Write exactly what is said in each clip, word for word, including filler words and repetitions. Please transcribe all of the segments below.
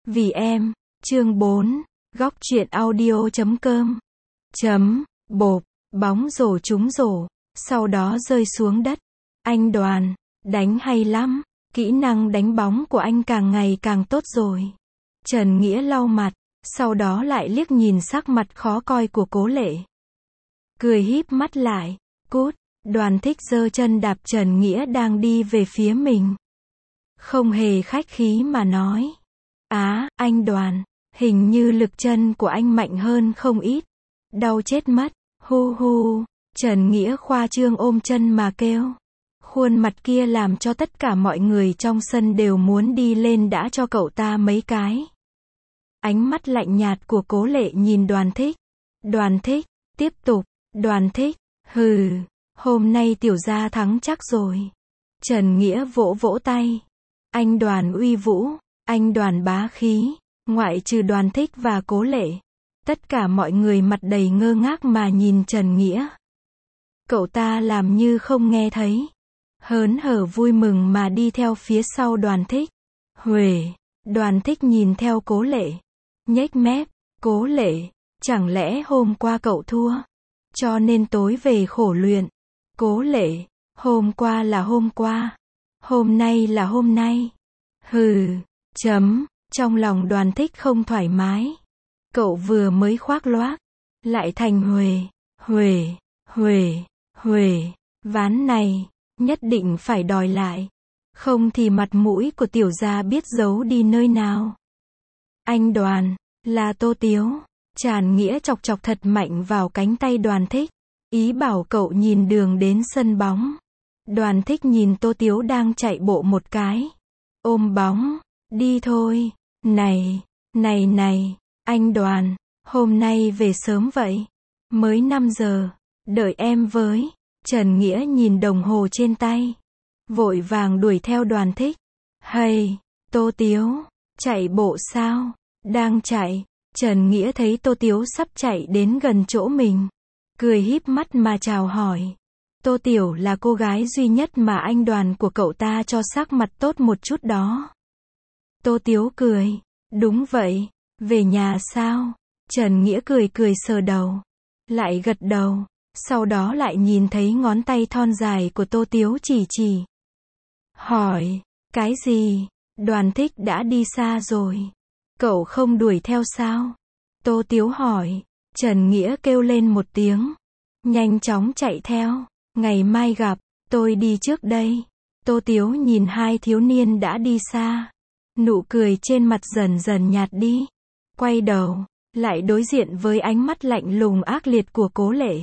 Vì em, chương bốn, góc truyện audio chấm com. Chấm, bộp, bóng rổ trúng rổ, sau đó rơi xuống đất. Anh Đoàn, đánh hay lắm, kỹ năng đánh bóng của anh càng ngày càng tốt rồi. Trần Nghĩa lau mặt, sau đó lại liếc nhìn sắc mặt khó coi của Cố Lệ. Cười híp mắt lại, cút, Đoàn Thích giơ chân đạp Trần Nghĩa đang đi về phía mình. Không hề khách khí mà nói. Á, anh Đoàn, hình như lực chân của anh mạnh hơn không ít. Đau chết mất, hu hu, Trần Nghĩa khoa trương ôm chân mà kêu. Khuôn mặt kia làm cho tất cả mọi người trong sân đều muốn đi lên đã cho cậu ta mấy cái. Ánh mắt lạnh nhạt của Cố Lệ nhìn Đoàn Thích. Đoàn Thích, tiếp tục, Đoàn Thích, hừ, hôm nay tiểu gia thắng chắc rồi. Trần Nghĩa vỗ vỗ tay. Anh Đoàn uy vũ, anh Đoàn bá khí, ngoại trừ Đoàn Thích và Cố Lệ. Tất cả mọi người mặt đầy ngơ ngác mà nhìn Trần Nghĩa. Cậu ta làm như không nghe thấy. Hớn hở vui mừng mà đi theo phía sau Đoàn Thích. Huề, Đoàn Thích nhìn theo Cố Lệ. Nhếch mép, Cố Lệ, chẳng lẽ hôm qua cậu thua? Cho nên tối về khổ luyện. Cố Lệ, hôm qua là hôm qua. Hôm nay là hôm nay. Hừ, chấm, trong lòng Đoàn Thích không thoải mái. Cậu vừa mới khoác loác, lại thành huề, huề, huề, huề, ván này, nhất định phải đòi lại. Không thì mặt mũi của tiểu gia biết giấu đi nơi nào. Anh Đoàn, là Tô Tiếu. Tràn Nghĩa chọc chọc thật mạnh vào cánh tay Đoàn Thích. Ý bảo cậu nhìn đường đến sân bóng. Đoàn Thích nhìn Tô Tiếu đang chạy bộ một cái. Ôm bóng, đi thôi. Này, này này, anh Đoàn, hôm nay về sớm vậy. Mới năm giờ, đợi em với. Trần Nghĩa nhìn đồng hồ trên tay. Vội vàng đuổi theo Đoàn Thích. Hay, Tô Tiếu, chạy bộ sao? Đang chạy. Trần Nghĩa thấy Tô Tiếu sắp chạy đến gần chỗ mình. Cười híp mắt mà chào hỏi. Tô Tiểu là cô gái duy nhất mà anh Đoàn của cậu ta cho sắc mặt tốt một chút đó. Tô Tiếu cười. Đúng vậy, về nhà sao? Trần Nghĩa cười cười sờ đầu. Lại gật đầu. Sau đó lại nhìn thấy ngón tay thon dài của Tô Tiếu chỉ chỉ. Hỏi, cái gì? Đoàn Thích đã đi xa rồi. Cậu không đuổi theo sao? Tô Tiếu hỏi. Trần Nghĩa kêu lên một tiếng. Nhanh chóng chạy theo. Ngày mai gặp, tôi đi trước đây. Tô Tiếu nhìn hai thiếu niên đã đi xa. Nụ cười trên mặt dần dần nhạt đi. Quay đầu, lại đối diện với ánh mắt lạnh lùng ác liệt của Cố Lệ.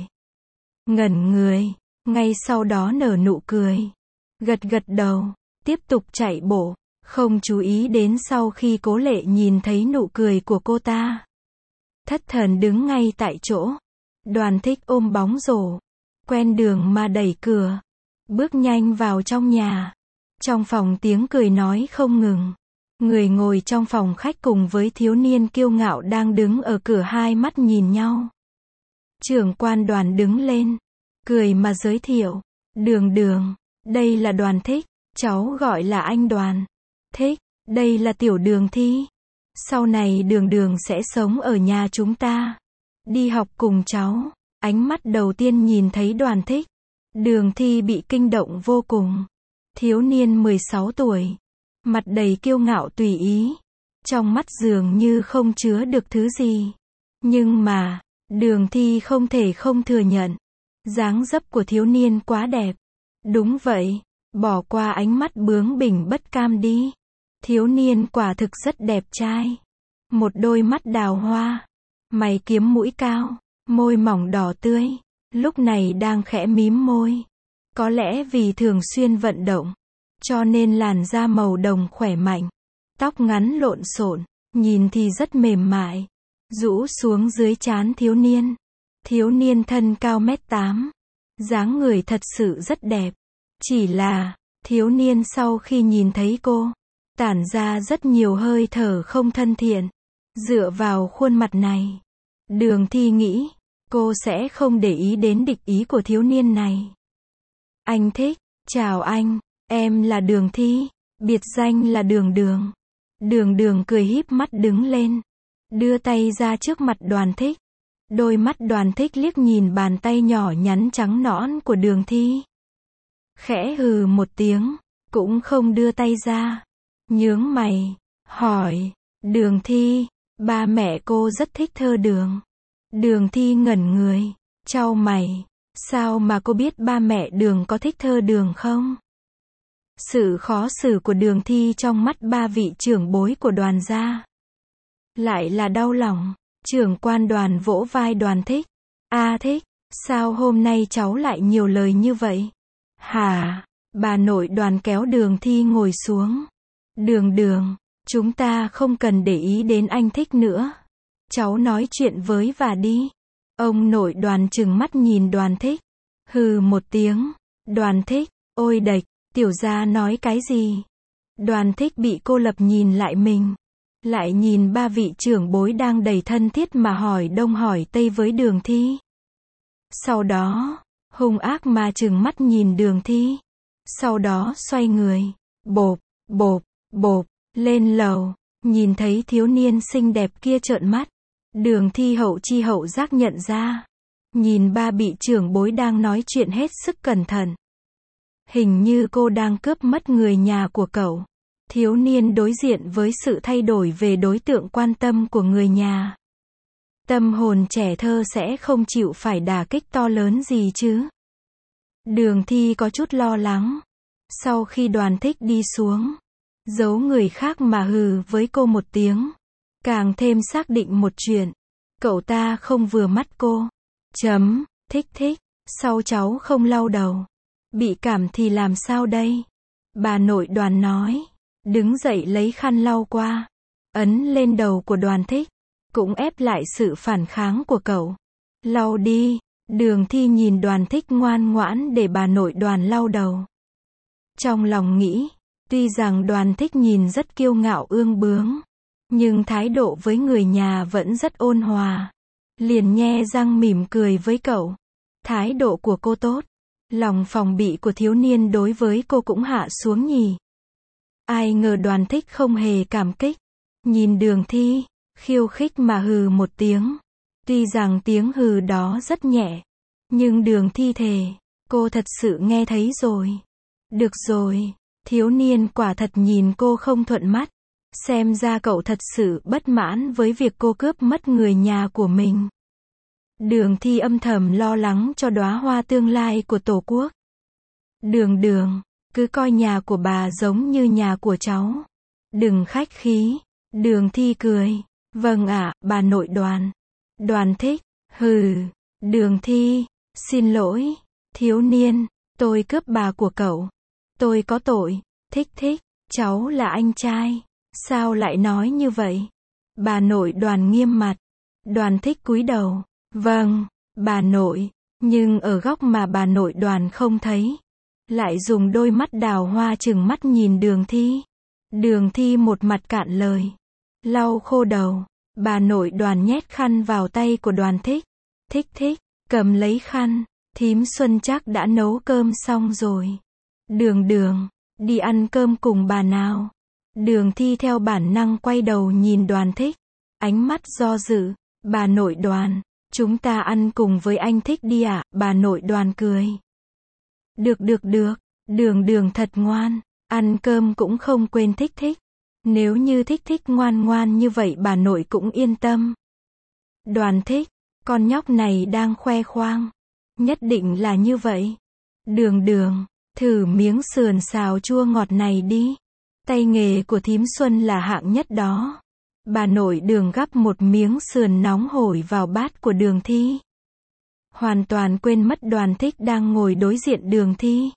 Ngẩn người, ngay sau đó nở nụ cười. Gật gật đầu, tiếp tục chạy bộ, không chú ý đến sau khi Cố Lệ nhìn thấy nụ cười của cô ta. Thất thần đứng ngay tại chỗ. Đoàn Thích ôm bóng rổ. Quen đường mà đẩy cửa. Bước nhanh vào trong nhà. Trong phòng tiếng cười nói không ngừng. Người ngồi trong phòng khách cùng với thiếu niên kiêu ngạo đang đứng ở cửa hai mắt nhìn nhau. Trưởng quan Đoàn đứng lên. Cười mà giới thiệu. Đường Đường, đây là Đoàn Thích. Cháu gọi là anh Đoàn. Thích, đây là tiểu Đường Thi. Sau này Đường Đường sẽ sống ở nhà chúng ta. Đi học cùng cháu. Ánh mắt đầu tiên nhìn thấy Đoàn Thích. Đường Thi bị kinh động vô cùng. Thiếu niên mười sáu tuổi. Mặt đầy kiêu ngạo tùy ý. Trong mắt dường như không chứa được thứ gì. Nhưng mà, Đường Thi không thể không thừa nhận. Dáng dấp của thiếu niên quá đẹp. Đúng vậy, bỏ qua ánh mắt bướng bỉnh bất cam đi. Thiếu niên quả thực rất đẹp trai. Một đôi mắt đào hoa. Mày kiếm mũi cao. Môi mỏng đỏ tươi. Lúc này đang khẽ mím môi. Có lẽ vì thường xuyên vận động. Cho nên làn da màu đồng khỏe mạnh. Tóc ngắn lộn xộn. Nhìn thì rất mềm mại. Rũ xuống dưới trán thiếu niên. Thiếu niên thân cao mét tám. Dáng người thật sự rất đẹp. Chỉ là, thiếu niên sau khi nhìn thấy cô, tản ra rất nhiều hơi thở không thân thiện. Dựa vào khuôn mặt này, Đường Thi nghĩ, cô sẽ không để ý đến địch ý của thiếu niên này. Anh Thích, chào anh, em là Đường Thi, biệt danh là Đường Đường. Đường đường cười híp mắt đứng lên. Đưa tay ra trước mặt Đoàn Thích. Đôi mắt Đoàn Thích liếc nhìn bàn tay nhỏ nhắn trắng nõn của Đường Thi. Khẽ hừ một tiếng, cũng không đưa tay ra. Nhướng mày, hỏi, Đường Thi, ba mẹ cô rất thích thơ đường. Đường Thi ngẩn người, chau mày, sao mà cô biết ba mẹ Đường có thích thơ đường không? Sự khó xử của Đường Thi trong mắt ba vị trưởng bối của Đoàn gia. Lại là đau lòng. Trưởng quan Đoàn vỗ vai Đoàn Thích. A Thích, sao hôm nay cháu lại nhiều lời như vậy? Hả? Bà nội Đoàn kéo Đường Thi ngồi xuống. Đường đường, chúng ta không cần để ý đến anh Thích nữa. Cháu nói chuyện với và đi. Ông nội Đoàn trừng mắt nhìn Đoàn Thích. Hừ một tiếng. Đoàn Thích, ôi đệch, tiểu gia nói cái gì? Đoàn Thích bị cô lập nhìn lại mình. Lại nhìn ba vị trưởng bối đang đầy thân thiết mà hỏi đông hỏi tây với Đường Thi. Sau đó, hung ác mà trừng mắt nhìn Đường Thi. Sau đó xoay người, bộp, bộp, bộp, lên lầu, nhìn thấy thiếu niên xinh đẹp kia trợn mắt. Đường Thi hậu chi hậu giác nhận ra. Nhìn ba vị trưởng bối đang nói chuyện hết sức cẩn thận. Hình như cô đang cướp mất người nhà của cậu. Thiếu niên đối diện với sự thay đổi về đối tượng quan tâm của người nhà. Tâm hồn trẻ thơ sẽ không chịu phải đả kích to lớn gì chứ. Đường Thi có chút lo lắng. Sau khi Đoàn Thích đi xuống, giấu người khác mà hừ với cô một tiếng. Càng thêm xác định một chuyện. Cậu ta không vừa mắt cô. Chấm, Thích Thích, sau cháu không lau đầu. Bị cảm thì làm sao đây? Bà nội Đoàn nói. Đứng dậy lấy khăn lau qua. Ấn lên đầu của Đoàn Thích. Cũng ép lại sự phản kháng của cậu. Lau đi. Đường Thi nhìn Đoàn Thích ngoan ngoãn để bà nội Đoàn lau đầu. Trong lòng nghĩ. Tuy rằng Đoàn Thích nhìn rất kiêu ngạo ương bướng. Nhưng thái độ với người nhà vẫn rất ôn hòa. Liền nhe răng mỉm cười với cậu. Thái độ của cô tốt. Lòng phòng bị của thiếu niên đối với cô cũng hạ xuống nhỉ. Ai ngờ Đoàn Thích không hề cảm kích. Nhìn Đường Thi, khiêu khích mà hừ một tiếng. Tuy rằng tiếng hừ đó rất nhẹ. Nhưng Đường Thi thề, cô thật sự nghe thấy rồi. Được rồi, thiếu niên quả thật nhìn cô không thuận mắt. Xem ra cậu thật sự bất mãn với việc cô cướp mất người nhà của mình. Đường Thi âm thầm lo lắng cho đóa hoa tương lai của Tổ quốc. Đường đường, cứ coi nhà của bà giống như nhà của cháu. Đừng khách khí. Đường Thi cười. Vâng ạ, bà nội Đoàn. Đoàn Thích. Hừ. Đường Thi. Xin lỗi. Thiếu niên. Tôi cướp bà của cậu. Tôi có tội. Thích Thích. Cháu là anh trai. Sao lại nói như vậy? Bà nội Đoàn nghiêm mặt. Đoàn Thích cúi đầu. Vâng, bà nội. Nhưng ở góc mà bà nội Đoàn không thấy. Lại dùng đôi mắt đào hoa trừng mắt nhìn Đường Thi. Đường Thi một mặt cạn lời. Lau khô đầu. Bà nội Đoàn nhét khăn vào tay của Đoàn Thích. Thích Thích, cầm lấy khăn. Thím Xuân chắc đã nấu cơm xong rồi. Đường đường, đi ăn cơm cùng bà nào. Đường Thi theo bản năng quay đầu nhìn Đoàn Thích. Ánh mắt do dự. Bà nội Đoàn, chúng ta ăn cùng với anh Thích đi ạ. Bà nội Đoàn cười. Được được được, đường đường thật ngoan. Ăn cơm cũng không quên Thích Thích. Nếu như Thích Thích ngoan ngoan như vậy bà nội cũng yên tâm. Đoàn Thích, con nhóc này đang khoe khoang. Nhất định là như vậy. Đường đường, thử miếng sườn xào chua ngọt này đi. Tay nghề của thím Xuân là hạng nhất đó. Bà nội Đường gắp một miếng sườn nóng hổi vào bát của Đường Thi. Hoàn toàn quên mất Đoàn Thích đang ngồi đối diện Đường Thi.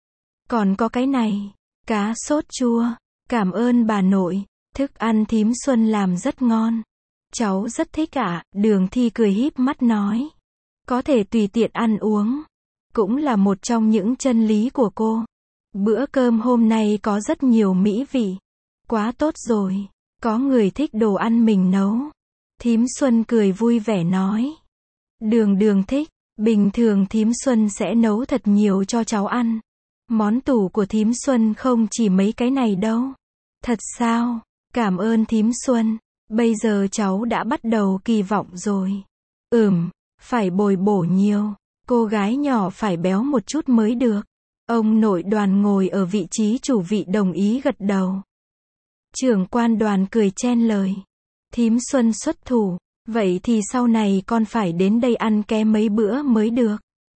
Còn có cái này, cá sốt chua. Cảm ơn bà nội, thức ăn thím Xuân làm rất ngon. Cháu rất thích ạ. Đường Thi cười híp mắt nói. Có thể tùy tiện ăn uống. Cũng là một trong những chân lý của cô. Bữa cơm hôm nay có rất nhiều mỹ vị. Quá tốt rồi. Có người thích đồ ăn mình nấu. Thím Xuân cười vui vẻ nói. Đường đường thích. Bình thường thím Xuân sẽ nấu thật nhiều cho cháu ăn. Món tủ của thím Xuân không chỉ mấy cái này đâu. Thật sao? Cảm ơn thím Xuân. Bây giờ cháu đã bắt đầu kỳ vọng rồi. Ừm, phải bồi bổ nhiều. Cô gái nhỏ phải béo một chút mới được. Ông nội Đoàn ngồi ở vị trí chủ vị đồng ý gật đầu. Trưởng quan Đoàn cười chen lời. Thím Xuân xuất thủ. Vậy thì sau này con phải đến đây ăn ké mấy bữa mới được.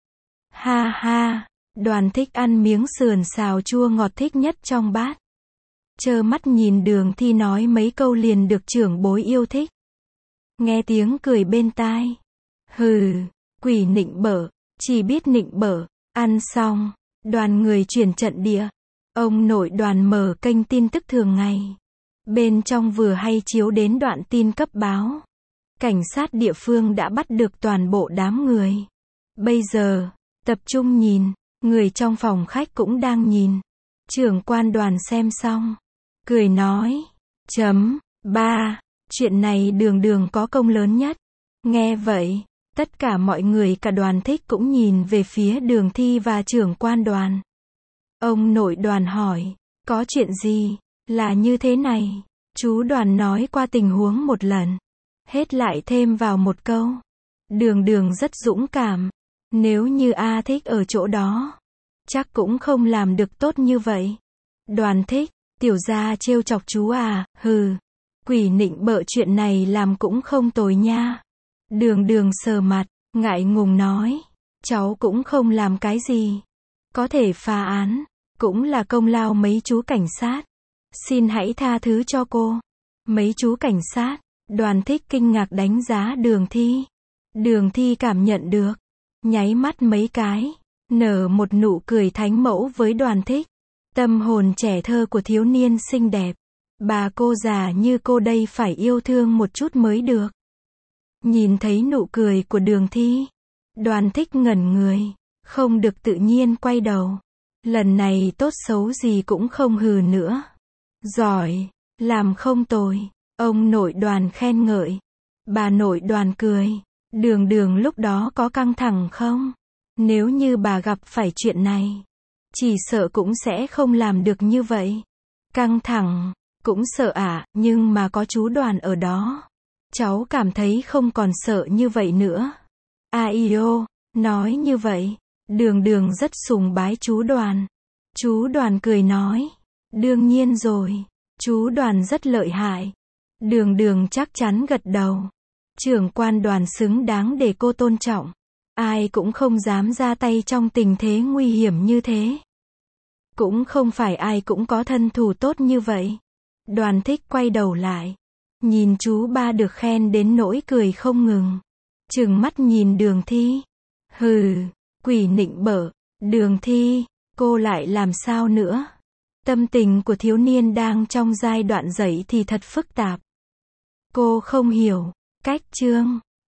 Ha ha, Đoàn thích ăn miếng sườn xào chua ngọt thích nhất trong bát. Trơ mắt nhìn Đường Thi nói mấy câu liền được trưởng bối yêu thích. Nghe tiếng cười bên tai. Hừ, quỷ nịnh bợ, chỉ biết nịnh bợ. Ăn xong, Đoàn người chuyển trận địa. Ông nội Đoàn mở kênh tin tức thường ngày. Bên trong vừa hay chiếu đến đoạn tin cấp báo. Cảnh sát địa phương đã bắt được toàn bộ đám người. Bây giờ, tập trung nhìn, người trong phòng khách cũng đang nhìn. Trưởng quan Đoàn xem xong, cười nói, chấm, ba, chuyện này Đường Đường có công lớn nhất. Nghe vậy, tất cả mọi người cả Đoàn thích cũng nhìn về phía Đường Thi và trưởng quan Đoàn. Ông nội Đoàn hỏi, có chuyện gì? Là như thế này, chú Đoàn nói qua tình huống một lần. Hết lại thêm vào một câu. Đường Đường rất dũng cảm. Nếu như A Thích ở chỗ đó, chắc cũng không làm được tốt như vậy. Đoàn thích, tiểu gia trêu chọc chú à, hừ. Quỷ nịnh bợ chuyện này làm cũng không tồi nha. Đường Đường sờ mặt, ngại ngùng nói. Cháu cũng không làm cái gì. Có thể phá án, cũng là công lao mấy chú cảnh sát. Xin hãy tha thứ cho cô. Mấy chú cảnh sát. Đoàn thích kinh ngạc đánh giá Đường Thi. Đường Thi cảm nhận được. Nháy mắt mấy cái. Nở một nụ cười thánh mẫu với Đoàn thích. Tâm hồn trẻ thơ của thiếu niên xinh đẹp. Bà cô già như cô đây phải yêu thương một chút mới được. Nhìn thấy nụ cười của Đường Thi. Đoàn thích ngẩn người. Không được tự nhiên quay đầu. Lần này tốt xấu gì cũng không hừ nữa. Giỏi. Làm không tồi. Ông nội Đoàn khen ngợi. Bà nội Đoàn cười. Đường Đường lúc đó có căng thẳng không? Nếu như bà gặp phải chuyện này, chỉ sợ cũng sẽ không làm được như vậy. Căng thẳng, cũng sợ ạ, à, nhưng mà có chú Đoàn ở đó. Cháu cảm thấy không còn sợ như vậy nữa. Ai ô, nói như vậy, Đường Đường rất sùng bái chú Đoàn. Chú Đoàn cười nói. Đương nhiên rồi, chú Đoàn rất lợi hại. Đường Đường chắc chắn gật đầu. Trưởng quan Đoàn xứng đáng để cô tôn trọng. Ai cũng không dám ra tay trong tình thế nguy hiểm như thế. Cũng không phải ai cũng có thân thủ tốt như vậy. Đoàn thích quay đầu lại. Nhìn chú ba được khen đến nỗi cười không ngừng. Trừng mắt nhìn Đường Thi. Hừ, quỷ nịnh bợ. Đường Thi, cô lại làm sao nữa? Tâm tình của thiếu niên đang trong giai đoạn dậy thì thật phức tạp. Cô không hiểu. Cách chương